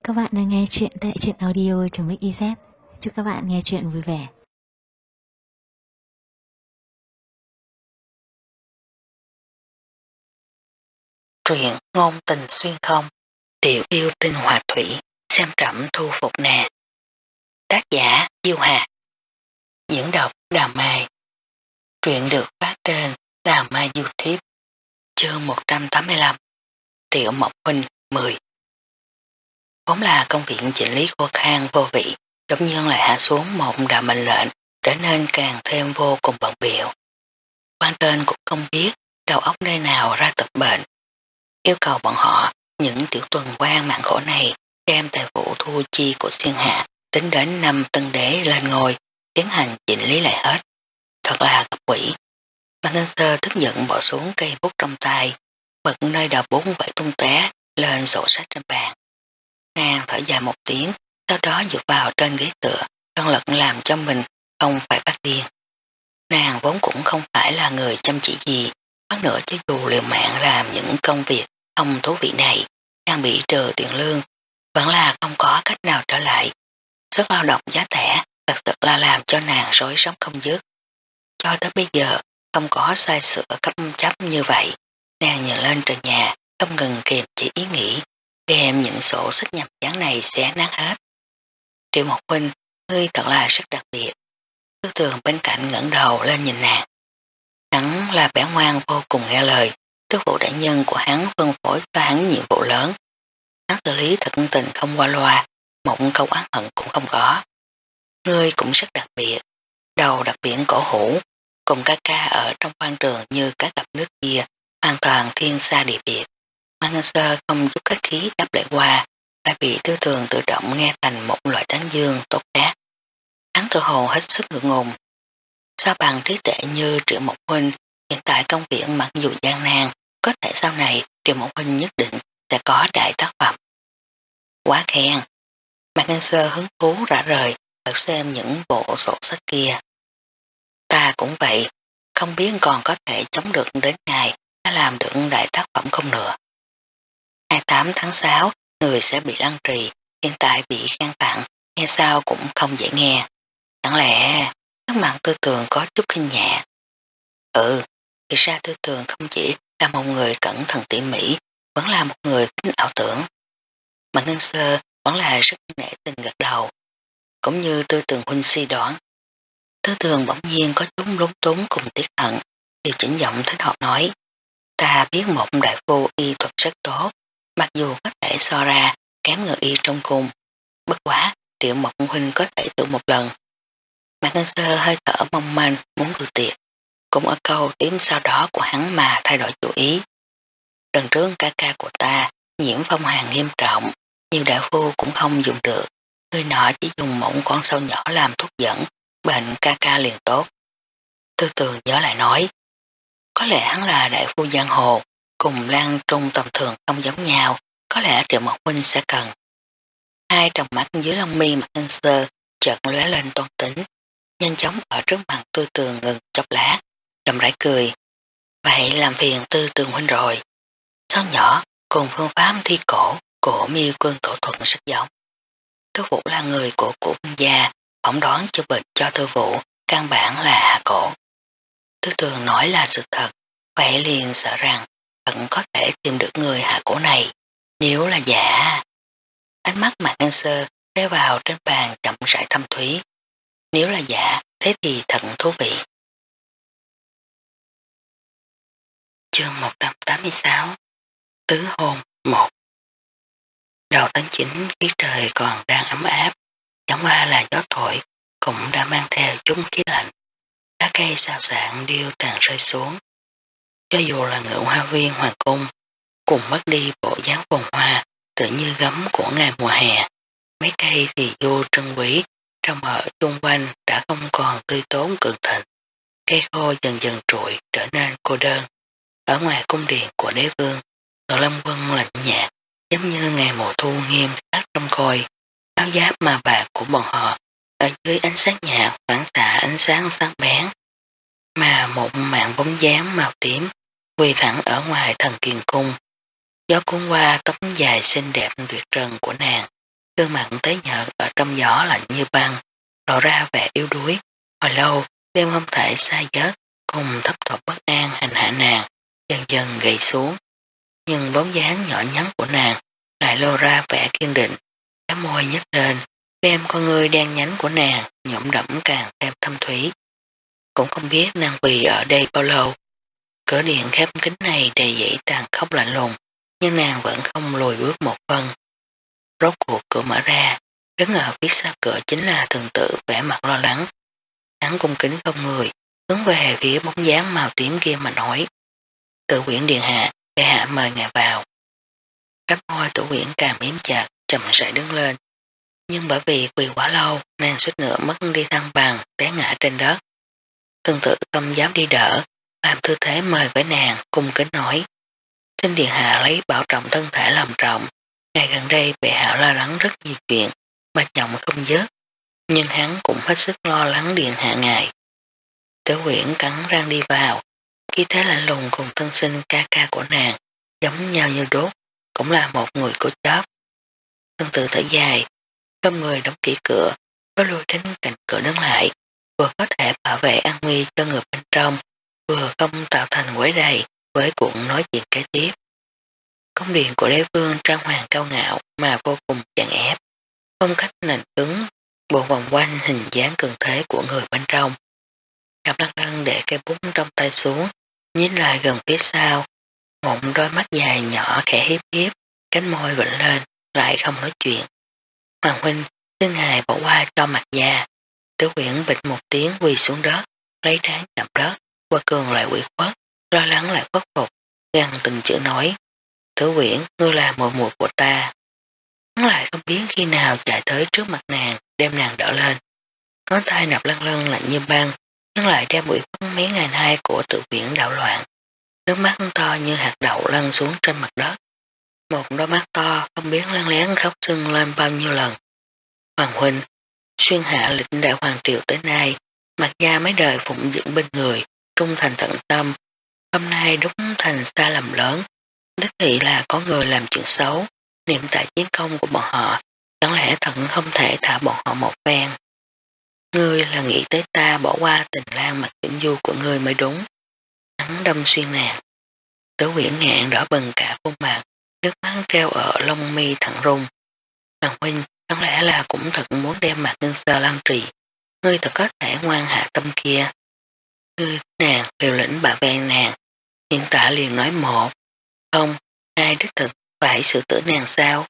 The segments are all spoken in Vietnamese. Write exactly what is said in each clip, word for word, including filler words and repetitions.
các bạn đang nghe chuyện tại truyện audio.mixyz. Chúc các bạn nghe chuyện vui vẻ. Truyện ngôn tình xuyên không, tiểu yêu tinh hòa thủy, xem trẫm thu phục nè. Tác giả Diêu Hà. Diễn đọc Đào Mai. Truyện được phát trên Đào Mai YouTube. Chương một trăm tám mươi lăm. Triệu Mộc Huynh mười. Vốn là công việc chỉnh lý của Khang vô vị, đột nhiên lại hạ xuống một đạo mệnh lệnh, trở nên càng thêm vô cùng bận biểu. Quan trên cũng không biết đầu óc nơi nào ra tật bệnh, yêu cầu bọn họ, những tiểu tuần quan mạng khổ này, đem tài vụ thu chi của Xuyên Hạ tính đến năm tân đế lên ngôi, tiến hành chỉnh lý lại hết. Thật là gặp quỷ. Mạc Ngân Sơ tức giận bỏ xuống cây bút trong tay, bật nơi đầu bốn vẫy tung té lên sổ sách trên bàn. Nàng thở dài một tiếng, sau đó dựa vào trên ghế tựa, cân lực làm cho mình không phải phát điên. Nàng vốn cũng không phải là người chăm chỉ gì, hơn nữa cho dù liều mạng làm những công việc không thú vị này, đang bị trừ tiền lương, vẫn là không có cách nào trở lại. Sức lao động giá rẻ thật sự là làm cho nàng rối sống không dứt. Cho tới bây giờ, không có sai sửa cấp chấp như vậy, nàng nhìn lên trời nhà, không ngừng kiềm chỉ ý nghĩ, đem những sổ sách nhằm chán này xé nát hết. Triệu Mộc Huynh, ngươi thật là rất đặc biệt. Tư Tường bên cạnh ngẩng đầu lên nhìn nàng. Hắn là bé ngoan vô cùng nghe lời, tước vụ đại nhân của hắn phân phối cho hắn nhiệm vụ lớn. Hắn xử lý thật tình không qua loa, một câu oán hận cũng không có. Ngươi cũng rất đặc biệt, đầu đặc biệt cổ hủ, cùng ca ca ở trong quan trường như cá gặp nước kia, hoàn toàn thiên xa địa biệt. Mạc Ngân Sơ không chút khách khí đáp lại qua, đã bị Tư Tường tự động nghe thành một loại tán dương tốt khác. Hắn tự hồ hết sức ngượng ngùng. Sao bằng trí tuệ như Triệu Mộc Huynh, hiện tại công việc mặc dù gian nan, có thể sau này Triệu Mộc Huynh nhất định sẽ có đại tác phẩm. Quá khen. Mạc Ngân Sơ hứng thú rã rời, thật xem những bộ sổ sách kia. Ta cũng vậy, không biết còn có thể chống được đến ngày đã làm được đại tác phẩm không nữa. hai mươi tám tháng sáu, người sẽ bị lăng trì, hiện tại bị khen tặng, nghe sao cũng không dễ nghe. Chẳng lẽ các mạng Tư Tường có chút khinh nhẹ? Ừ, thì ra Tư Tường không chỉ là một người cẩn thận tỉ mỉ, vẫn là một người kính ảo tưởng. Mà Ngân Sơ vẫn là rất nể tình gật đầu, cũng như Tư Tường huynh suy đoán. Tư Tường bỗng nhiên có chút lúng túng cùng tiếc hận, điều chỉnh giọng thích hợp nói. Ta biết một đại phu y thuật rất tốt, mặc dù có thể so ra kém người y trong cùng. Bất quá, Triệu Mộc Huynh có thể thử một lần. Mạc Ngân Sơ hơi thở mong manh muốn cự tuyệt, cũng ở câu tiếp sau đó của hắn mà thay đổi chủ ý. Lần trước ca ca của ta nhiễm phong hàn nghiêm trọng, nhiều đại phu cũng không dùng được, người nọ chỉ dùng một con sâu nhỏ làm thuốc dẫn, bệnh ca ca liền tốt. Tư Tường nhớ lại nói, có lẽ hắn là đại phu giang hồ, cùng Lan Trung tầm thường không giống nhau, có lẽ Triệu Mộc Huynh sẽ cần. Hai tròng mắt dưới lông mi Mạc Ngân Sơ chợt lóe lên toan tính, nhanh chóng ở trước mặt Tư Tường ngừng chốc lát, chậm rãi cười. Vậy làm phiền Tư Tường huynh rồi. Sao nhỏ cùng phương pháp thi cổ của Miêu Quân Tổ Thuận rất giống. Tư Vũ là người của của vương gia, phỏng đoán chữa bệnh cho Tư Vũ căn bản là hạ cổ. Tư Tường nói là sự thật, vậy liền sợ rằng vẫn có thể tìm được người hạ cổ này. Nếu là giả, ánh mắt Mạc Ngân Sơ rơi vào trên bàn chậm rãi thâm thúy. Nếu là giả, thế thì thật thú vị. Chương một trăm tám mươi sáu. Tứ hôn một. Đầu tháng chín khí trời còn đang ấm áp, chẳng qua là gió thổi cũng đã mang theo chút khí lạnh. Lá cây xào xạc điêu tàn rơi xuống. Cho dù là ngự hoa viên hoàng cung, cùng mất đi bộ dáng phồn hoa tự như gấm của ngày mùa hè. Mấy cây thì vô trân quý, trong ở chung quanh đã không còn tươi tốn cường thịnh. Cây khô dần dần trụi trở nên cô đơn. Ở ngoài cung điện của đế vương, Ngự Lâm Quân lạnh nhạt, giống như ngày mùa thu nghiêm khắc trong coi. Áo giáp mà bạc của bọn họ ở dưới ánh sáng nhạt phản xạ ánh sáng sáng bén, mà một màn bóng dáng màu tím quỳ thẳng ở ngoài thần kiền cung. Gió cuốn qua tóc dài xinh đẹp tuyệt trần của nàng, gương mặt tế nhợt ở trong gió lạnh như băng, lộ ra vẻ yếu đuối. Hồi lâu, đêm không thể xa giấc, cùng thấp thỏm bất an hành hạ nàng, dần dần gầy xuống. Nhưng bóng dáng nhỏ nhắn của nàng lại lô ra vẻ kiên định, cái môi nhếch lên, đem con ngươi đen nhánh của nàng nhuộm đẫm càng thêm thâm thúy. Cũng không biết nàng vì ở đây bao lâu. Cửa điện khép kín này đầy dẫy tàn khốc lạnh lùng, nhưng nàng vẫn không lùi bước một phân. Rốt cuộc cửa mở ra, đứng ở phía sau cửa chính là thường tử vẻ mặt lo lắng. Hắn cung kính không người, hướng về phía bóng dáng màu tím kia mà nói. Tử Uyển điện hạ, bệ hạ mời ngài vào. Cánh môi Tử Uyển càng miếm chặt, chậm rãi đứng lên. Nhưng bởi vì quỳ quá lâu, nàng suýt nữa mất đi thăng bằng, té ngã trên đất. Thường tử không dám đi đỡ, làm tư thế mời với nàng, cung kính nói. Xin điện hạ lấy bảo trọng thân thể làm trọng. Ngày gần đây bệ hạ lo lắng rất nhiều chuyện, mà chồng không dứt. Nhưng hắn cũng hết sức lo lắng điện hạ ngài. Tử Uyển cắn răng đi vào, khi thế lạnh lùng cùng thân sinh ca ca của nàng, giống nhau như đốt, cũng là một người cố chấp. Thân tự thở dài, không người đóng kỹ cửa, có lùi đến cạnh cửa đứng lại, vừa có thể bảo vệ an nguy cho người bên trong, vừa không tạo thành quấy rầy với cuộc nói chuyện kế tiếp. Cung điện của đế vương trang hoàng cao ngạo mà vô cùng chèn ép, phong cách nền cứng, bộ vòng quanh hình dáng cường thế của người bên trong. Đạp lăng lăng để cây bút trong tay xuống, nhìn lại gần phía sau, một đôi mắt dài nhỏ khẽ hiếp hiếp, cánh môi vịnh lên, lại không nói chuyện. Hoàng huynh, xin ngài bỏ qua cho mặt già. Tử Uyển bịch một tiếng quỳ xuống đất, lấy trán chạm đất, qua cường lại quỷ khuất, lo lắng lại khuất phục, gằn từng chữ nói. Tử Uyển, ngươi là muội muội của ta. Hắn lại không biết khi nào chạy tới trước mặt nàng, đem nàng đỡ lên. Ngón tay Nạp Lăng Lăng lạnh như băng, nhưng lại đem ủy khuất mấy ngày nay của Tử Uyển đảo loạn. Nước mắt to như hạt đậu lăn xuống trên mặt đất. Một đôi mắt to không biết lăn lén khóc sưng lên bao nhiêu lần. Hoàng huynh, xuyên hạ lịch đại hoàng triều tới nay, mặt gia mấy đời phụng dưỡng bên người, trung thành tận tâm. Hôm nay đúng thành sai lầm lớn, đích thị là có người làm chuyện xấu, niệm tại chiến công của bọn họ, chẳng lẽ thận không thể thả bọn họ một phen. Ngươi là nghĩ tới ta bỏ qua tình lang mặt chuyển du của ngươi mới đúng. Hắn đâm xuyên nàng. Tử Uyển ngạn đỏ bừng cả khuôn mặt, nước mắt treo ở lông mi thẳng rung. Hoàng huynh, chẳng lẽ là cũng thật muốn đem mặt ngân sơ lan trì. Ngươi thật có thể ngoan hạ tâm kia. Ngươi, nàng, liều lĩnh bà ven nàng. Hiện tại liền nói một. Không, hai đích thực phải xử tử nàng sao?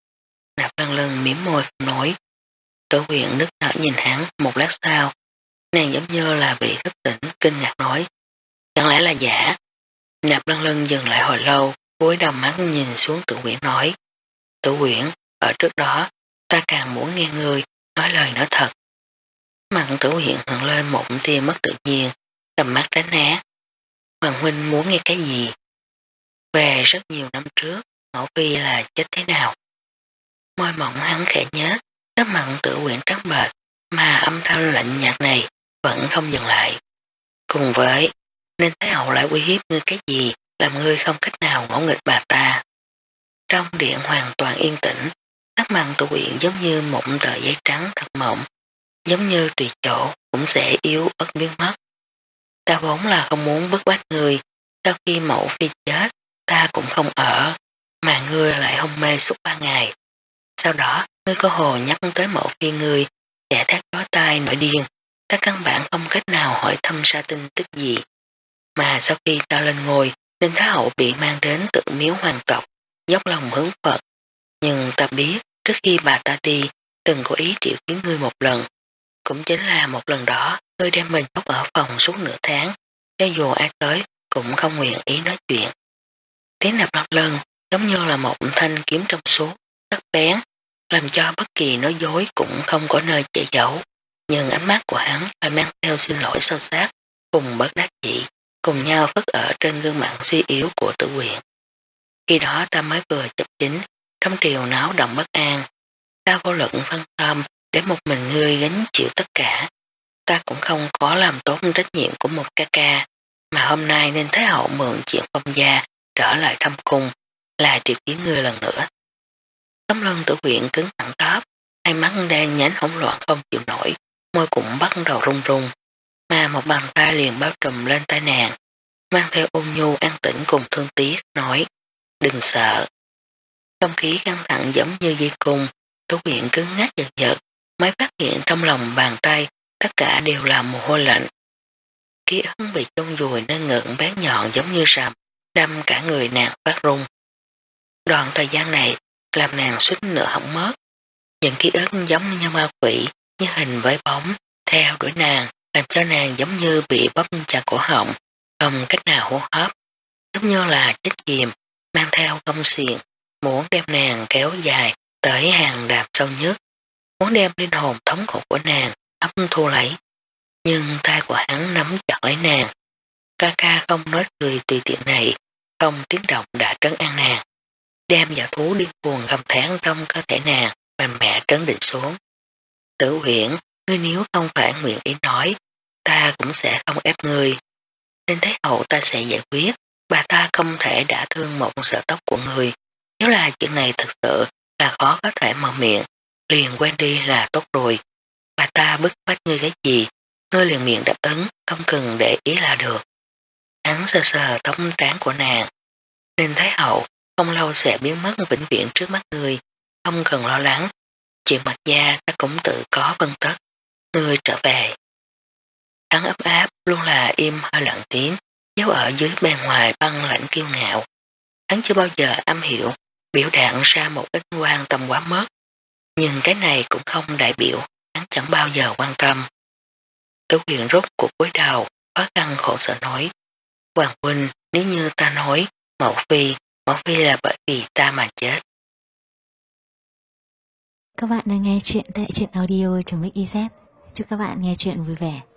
Nạp Lăng Lăng miếm môi không nói. Tử Uyển nước nở nhìn hắn một lát sau. Nàng giống như là bị thức tỉnh, kinh ngạc nói. Chẳng lẽ là giả? Nạp Lăng Lăng dừng lại hồi lâu, cúi đầu mắt nhìn xuống Tử Uyển nói. Tử Uyển, ở trước đó, ta càng muốn nghe ngươi nói lời nói thật. Mặt Tử Uyển hận lên một tia mất tự nhiên, tầm mắt tránh né. Hoàng huynh muốn nghe cái gì? Về rất nhiều năm trước, Mẫu Phi là chết thế nào? Môi mỏng hắn khẽ nhớ, tấm mặt Tử Uyển trắng bệch, mà âm thanh lạnh nhạt này vẫn không dừng lại. Cùng với, nên Thái hậu lại uy hiếp ngươi cái gì, làm ngươi không cách nào ngỗ nghịch bà ta. Trong điện hoàn toàn yên tĩnh, sắc mặt Tử Uyển giống như một tờ giấy trắng thật mỏng, giống như tùy chỗ cũng sẽ yếu ớt biến mất. Ta vốn là không muốn bức bách ngươi, sau khi Mẫu Phi chết, ta cũng không ở, mà ngươi lại hôn mê suốt ba ngày. Sau đó, ngươi có hồ nhắc tới Mẫu Phi ngươi, sẽ thét chói tai nổi điên, ta căn bản không cách nào hỏi thăm ra tin tức gì. Mà sau khi ta lên ngôi, nên Thái hậu bị mang đến tự miếu hoàng tộc, dốc lòng hướng Phật. Nhưng ta biết, trước khi bà ta đi, từng có ý triệu kiến ngươi một lần. Cũng chính là một lần đó, ngươi đem mình nhốt ở phòng suốt nửa tháng, cho dù ai tới, cũng không nguyện ý nói chuyện. Tiếng Nạp Lăng Lăng giống như là một thanh kiếm trong suốt, sắc bén, làm cho bất kỳ nói dối cũng không có nơi che giấu. Nhưng ánh mắt của hắn lại mang theo xin lỗi sâu sắc, cùng bất đắc dĩ, cùng nhau phất ở trên gương mặt suy yếu của Tử Uyển. Khi đó ta mới vừa chấp chính, trong triều náo động bất an. Ta vô lực phân tâm để một mình ngươi gánh chịu tất cả. Ta cũng không có làm tốt trách nhiệm của một ca ca, mà hôm nay nên Thái hậu mượn chuyện phong gia trở lại thăm cung, là triệu kiến ngươi lần nữa. Tấm lưng Tử Uyển cứng thẳng tóc, hai mắt đang nhánh hỗn loạn không chịu nổi, môi cũng bắt đầu run run, mà một bàn tay liền bao trùm lên tay nàng, mang theo ôn nhu an tĩnh cùng thương tiếc, nói, đừng sợ. Không khí căng thẳng giống như dây cung, Tú Viện cứng ngắc giật giật, mới phát hiện trong lòng bàn tay tất cả đều là mồ hôi lạnh. Ký ức bị chôn vùi nơi ngực bén nhọn giống như rằm, đâm cả người nàng phát run. Đoạn thời gian này làm nàng suýt nữa hỏng mất. Những ký ức giống như ma quỷ, như hình với bóng, theo đuổi nàng, làm cho nàng giống như bị bóp chặt cổ họng, không cách nào hô hấp, giống như là chết chìm, mang theo gông xiềng, muốn đem nàng kéo dài tới hàng đạp sâu nhất, muốn đem linh hồn thống khổ của nàng hấp thu lấy. Nhưng tay của hắn nắm chặt lấy nàng. Ca ca không nói cười tùy tiện này, không tiếng động đã trấn an nàng, đem giả thú điên cuồng gầm thét trong cơ thể nàng mạnh mẽ trấn định xuống. Tử Huyễn, ngươi nếu không phải nguyện ý nói, ta cũng sẽ không ép ngươi. Nên Thái hậu ta sẽ giải quyết, bà ta không thể đả thương một sợi tóc của ngươi. Nếu là chuyện này thật sự là khó có thể mở miệng, liền quên đi là tốt rồi. Bà ta bức bách ngươi cái gì, ngươi liền miệng đáp ứng, không cần để ý là được. Hắn sờ sờ tóc trán của nàng. Nên Thái hậu không lâu sẽ biến mất vĩnh viễn trước mắt ngươi, không cần lo lắng. Chuyện mặt da ta cũng tự có phân tất. Ngươi trở về. Hắn ấp áp luôn là im hơi lặng tiếng, giấu ở dưới bên ngoài băng lãnh kiêu ngạo. Hắn chưa bao giờ âm hiểu, biểu đạt ra một ít quan tâm quá mất. Nhưng cái này cũng không đại biểu, hắn chẳng bao giờ quan tâm. Tử Huyền rốt cuộc cúi đầu, khó khăn khổ sở nói. Hoàng huynh, nếu như ta nói, mẫu phi, mẫu phi là bởi vì ta mà chết. Các bạn đang nghe chuyện tại truyện audio.mixyz. Chúc các bạn nghe chuyện vui vẻ.